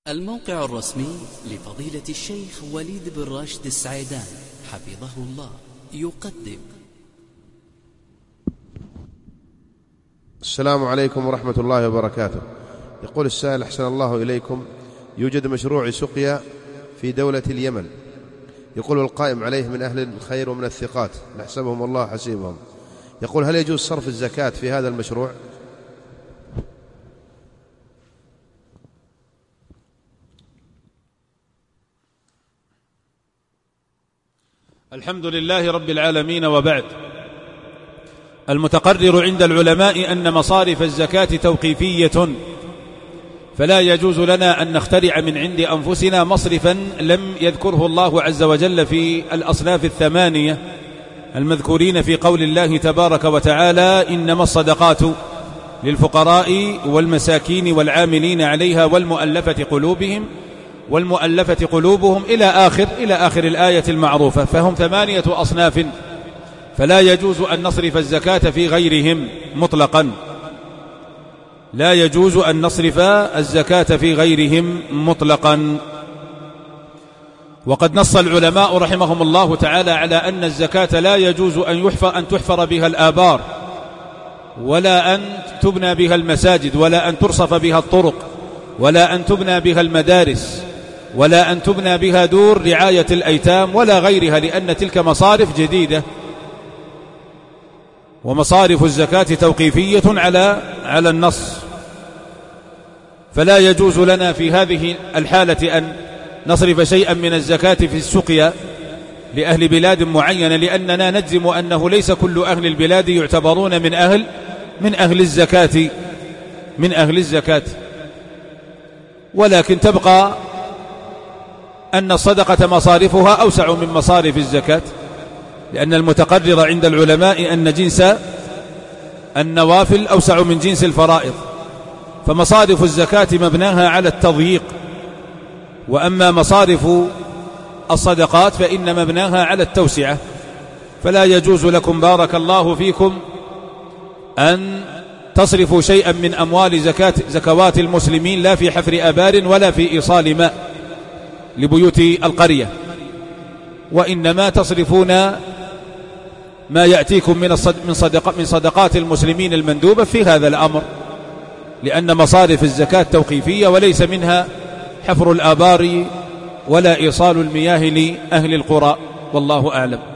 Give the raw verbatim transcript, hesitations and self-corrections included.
الموقع الرسمي لفضيلة الشيخ وليد بن راشد السعيدان حفظه الله يقدم. السلام عليكم ورحمة الله وبركاته. يقول السائل: أحسن الله إليكم، يوجد مشروع سقيا في دولة اليمن، يقول القائم عليه من أهل الخير ومن الثقات نحسبهم الله حسيبهم، يقول: هل يجوز صرف الزكاة في هذا المشروع؟ الحمد لله رب العالمين، وبعد. المتقرر عند العلماء أن مصارف الزكاة توقيفية، فلا يجوز لنا أن نخترع من عند أنفسنا مصرفا لم يذكره الله عز وجل في الأصناف الثمانية المذكورين في قول الله تبارك وتعالى: إنما الصدقات للفقراء والمساكين والعاملين عليها والمؤلفة قلوبهم والمؤلفة قلوبهم إلى آخر إلى آخر الآية المعروفة. فهم ثمانية أصناف، فلا يجوز أن نصرف الزكاة في غيرهم مطلقا، لا يجوز أن نصرف الزكاة في غيرهم مطلقا. وقد نص العلماء رحمهم الله تعالى على أن الزكاة لا يجوز أن يحفر أن تحفر بها الآبار، ولا أن تبنى بها المساجد، ولا أن ترصف بها الطرق، ولا أن تبنى بها المدارس، ولا أن تبنى بها دور رعاية الأيتام ولا غيرها، لأن تلك مصارف جديدة، ومصارف الزكاة توقيفية على على النص. فلا يجوز لنا في هذه الحالة أن نصرف شيئا من الزكاة في السقيا لأهل بلاد معينة، لأننا نجزم أنه ليس كل أهل البلاد يعتبرون من أهل من أهل الزكاة من أهل الزكاة ولكن تبقى أن الصدقة مصارفها أوسع من مصارف الزكاة، لأن المتقرر عند العلماء أن جنس النوافل أوسع من جنس الفرائض، فمصارف الزكاة مبناها على التضييق، وأما مصارف الصدقات فإن مبناها على التوسعة. فلا يجوز لكم بارك الله فيكم أن تصرفوا شيئا من أموال زكاة زكوات المسلمين لا في حفر آبار ولا في إيصال ماء لبيوت القرية، وإنما تصرفون ما يأتيكم من من صدق من صدقات المسلمين المندوبة في هذا الأمر، لأن مصارف الزكاة توقيفية وليس منها حفر الآبار ولا إيصال المياه لأهل القرى، والله أعلم.